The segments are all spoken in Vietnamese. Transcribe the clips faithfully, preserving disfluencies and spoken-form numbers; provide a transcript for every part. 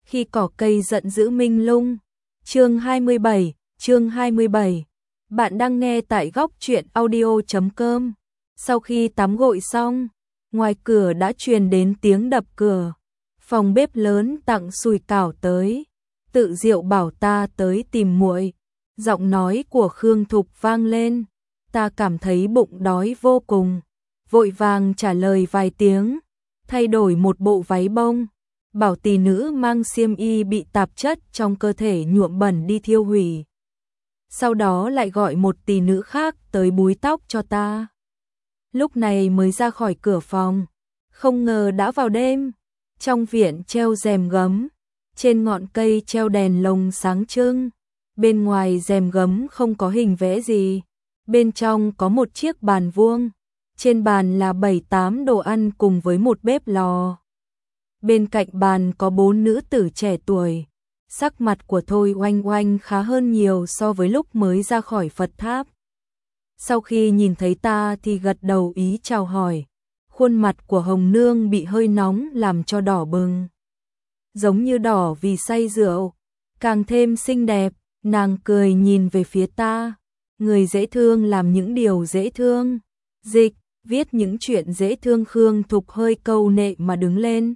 Khi cỏ cây giận dữ minh lung. Chương hai mươi bảy, chương hai mươi bảy. Bạn đang nghe tại góc truyện audio chấm com. Sau khi tắm gội xong, ngoài cửa đã truyền đến tiếng đập cửa. Phòng bếp lớn tặng sủi cảo tới. Tự Diệu bảo ta tới tìm muội. Giọng nói của Khương Thục vang lên. Ta cảm thấy bụng đói vô cùng, vội vàng trả lời vài tiếng, thay đổi một bộ váy bông, bảo tỷ nữ mang xiêm y bị tạp chất trong cơ thể nhuộm bẩn đi thiêu hủy. Sau đó lại gọi một tỷ nữ khác tới búi tóc cho ta. Lúc này mới ra khỏi cửa phòng, không ngờ đã vào đêm. Trong viện treo rèm gấm, trên ngọn cây treo đèn lồng sáng trưng, bên ngoài rèm gấm không có hình vẽ gì. Bên trong có một chiếc bàn vuông, trên bàn là bảy tám đồ ăn cùng với một bếp lò. Bên cạnh bàn có bốn nữ tử trẻ tuổi. Sắc mặt của Thôi Oanh Oanh khá hơn nhiều so với lúc mới ra khỏi Phật tháp. Sau khi nhìn thấy ta thì gật đầu ý chào hỏi. Khuôn mặt của Hồng Nương bị hơi nóng làm cho đỏ bừng, giống như đỏ vì say rượu, càng thêm xinh đẹp. Nàng cười nhìn về phía ta. Người dễ thương làm những điều dễ thương, dịch, viết những chuyện dễ thương. Khương Thục hơi câu nệ mà đứng lên,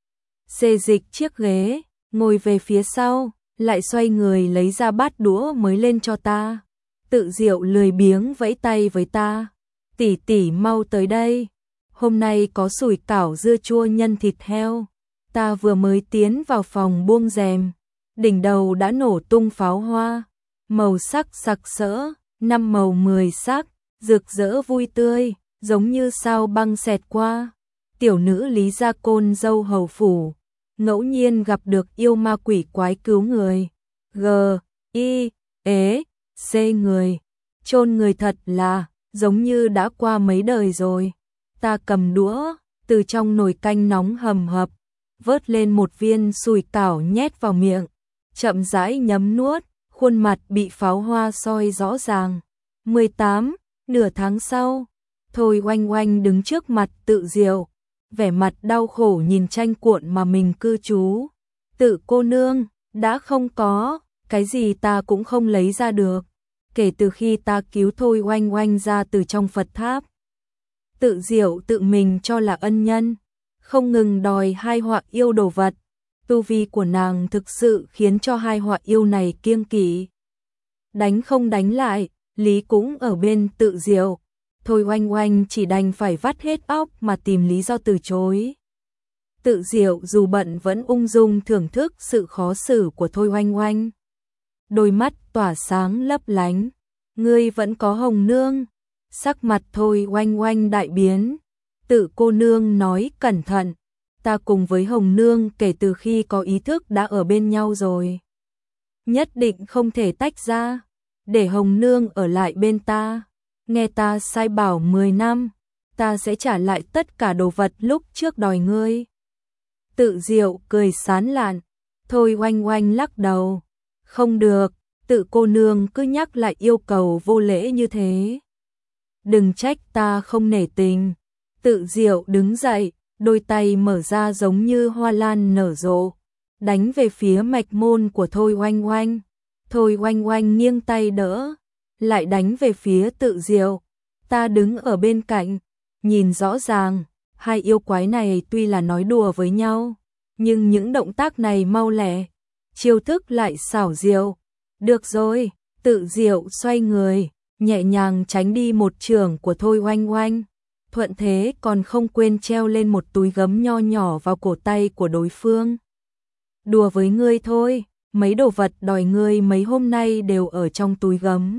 xê dịch chiếc ghế, ngồi về phía sau, lại xoay người lấy ra bát đũa mới lên cho ta. Tự Diệu lười biếng vẫy tay với ta. Tỷ tỷ mau tới đây, hôm nay có sủi cảo dưa chua nhân thịt heo. Ta vừa mới tiến vào phòng buông rèm, đỉnh đầu đã nổ tung pháo hoa, màu sắc sặc sỡ. Năm màu mười sắc, rực rỡ vui tươi, giống như sao băng xẹt qua. Tiểu nữ Lý Gia Côn dâu hầu phủ, ngẫu nhiên gặp được yêu ma quỷ quái cứu người. G, I, ế, C người, chôn người thật là, giống như đã qua mấy đời rồi. Ta cầm đũa, từ trong nồi canh nóng hầm hập, vớt lên một viên sủi cảo nhét vào miệng, chậm rãi nhấm nuốt. Khuôn mặt bị pháo hoa soi rõ ràng. mười tám, nửa tháng sau, Thôi Oanh Oanh đứng trước mặt Tự Diệu, vẻ mặt đau khổ nhìn tranh cuộn mà mình cư trú. Tự cô nương, đã không có, cái gì ta cũng không lấy ra được. Kể từ khi ta cứu Thôi Oanh Oanh ra từ trong Phật tháp, Tự Diệu tự mình cho là ân nhân, không ngừng đòi hai họa yêu đồ vật. Tu vi của nàng thực sự khiến cho hai họa yêu này kiêng kỵ. Đánh không đánh lại, lý cũng ở bên Tự Diệu. Thôi Oanh Oanh chỉ đành phải vắt hết óc mà tìm lý do từ chối. Tự Diệu dù bận vẫn ung dung thưởng thức sự khó xử của Thôi Oanh Oanh. Đôi mắt tỏa sáng lấp lánh. Ngươi vẫn có Hồng Nương. Sắc mặt Thôi Oanh Oanh đại biến. Tự cô nương nói cẩn thận. Ta cùng với Hồng Nương kể từ khi có ý thức đã ở bên nhau rồi. Nhất định không thể tách ra, để Hồng Nương ở lại bên ta. Nghe ta sai bảo mười năm, ta sẽ trả lại tất cả đồ vật lúc trước đòi ngươi. Tự Diệu cười sán lạn. Thôi Oanh Oanh lắc đầu. Không được, Tự cô nương cứ nhắc lại yêu cầu vô lễ như thế. Đừng trách ta không nể tình. Tự Diệu đứng dậy, đôi tay mở ra giống như hoa lan nở rộ, đánh về phía mạch môn của Thôi Oanh Oanh. Thôi Oanh Oanh nghiêng tay đỡ, lại đánh về phía Tự Diệu. Ta đứng ở bên cạnh, nhìn rõ ràng, hai yêu quái này tuy là nói đùa với nhau, nhưng những động tác này mau lẹ, chiêu thức lại xảo diệu. Được rồi, Tự Diệu xoay người, nhẹ nhàng tránh đi một chưởng của Thôi Oanh Oanh. Thuận thế còn không quên treo lên một túi gấm nho nhỏ vào cổ tay của đối phương. Đùa với ngươi thôi, mấy đồ vật đòi ngươi mấy hôm nay đều ở trong túi gấm.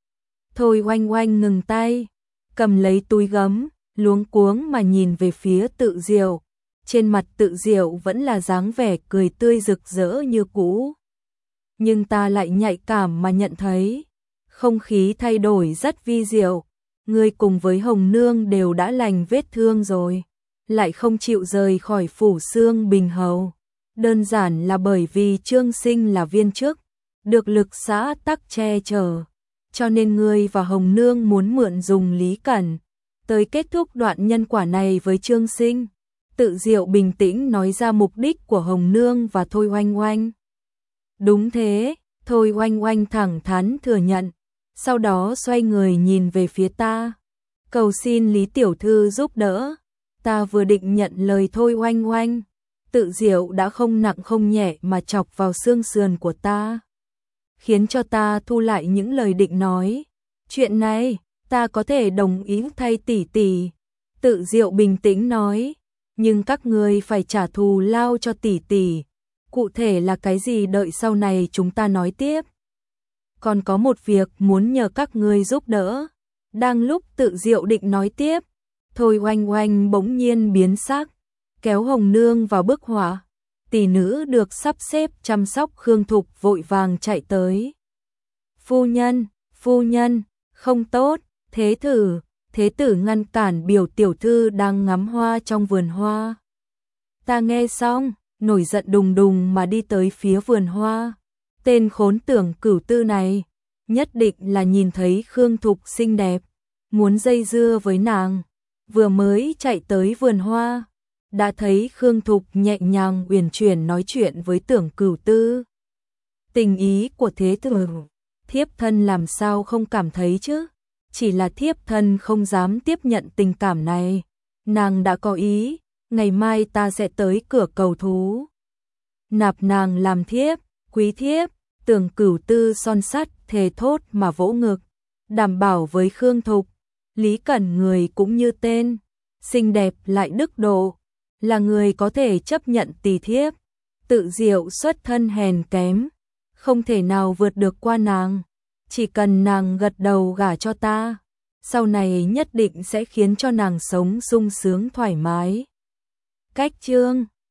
Thôi Oanh Oanh ngừng tay, cầm lấy túi gấm, luống cuống mà nhìn về phía Tự Diệu. Trên mặt Tự Diệu vẫn là dáng vẻ cười tươi rực rỡ như cũ. Nhưng ta lại nhạy cảm mà nhận thấy, không khí thay đổi rất vi diệu. Ngươi cùng với Hồng Nương đều đã lành vết thương rồi, lại không chịu rời khỏi phủ Xương Bình Hầu. Đơn giản là bởi vì Trương Sinh là viên chức, được lực xã tắc che chở, cho nên ngươi và Hồng Nương muốn mượn dùng Lý Cẩn, tới kết thúc đoạn nhân quả này với Trương Sinh. Tự Diệu bình tĩnh nói ra mục đích của Hồng Nương và Thôi Oanh Oanh. Đúng thế, Thôi Oanh Oanh thẳng thắn thừa nhận, sau đó xoay người nhìn về phía ta. Cầu xin Lý tiểu thư giúp đỡ. Ta vừa định nhận lời Thôi Oanh Oanh, Tự Diệu đã không nặng không nhẹ mà chọc vào xương sườn của ta, khiến cho ta thu lại những lời định nói. Chuyện này, ta có thể đồng ý thay tỷ tỷ. Tự Diệu bình tĩnh nói, nhưng các ngươi phải trả thù lao cho tỷ tỷ. Cụ thể là cái gì đợi sau này chúng ta nói tiếp. Còn có một việc muốn nhờ các ngươi giúp đỡ. Đang lúc Tự Diệu định nói tiếp, Thôi Oanh Oanh bỗng nhiên biến sắc, kéo Hồng Nương vào bức họa. Tỷ nữ được sắp xếp chăm sóc Khương Thục vội vàng chạy tới. Phu nhân, phu nhân, không tốt, thế tử, thế tử ngăn cản biểu tiểu thư đang ngắm hoa trong vườn hoa. Ta nghe xong, nổi giận đùng đùng mà đi tới phía vườn hoa. Tên khốn tưởng Cửu Tư này, nhất định là nhìn thấy Khương Thục xinh đẹp, muốn dây dưa với nàng. Vừa mới chạy tới vườn hoa, đã thấy Khương Thục nhẹ nhàng uyển chuyển nói chuyện với tưởng Cửu Tư. Tình ý của thế tử, thiếp thân làm sao không cảm thấy chứ? Chỉ là thiếp thân không dám tiếp nhận tình cảm này. Nàng đã có ý, ngày mai ta sẽ tới cửa cầu thú, nạp nàng làm thiếp, quý thiếp. Tưởng Cửu Tư son sắt thề thốt mà vỗ ngực, đảm bảo với Khương Thục, Lý Cẩn người cũng như tên, xinh đẹp lại đức độ, là người có thể chấp nhận tỳ thiếp. Tự Diệu xuất thân hèn kém, không thể nào vượt được qua nàng. Chỉ cần nàng gật đầu gả cho ta, sau này nhất định sẽ khiến cho nàng sống sung sướng thoải mái. Cách chương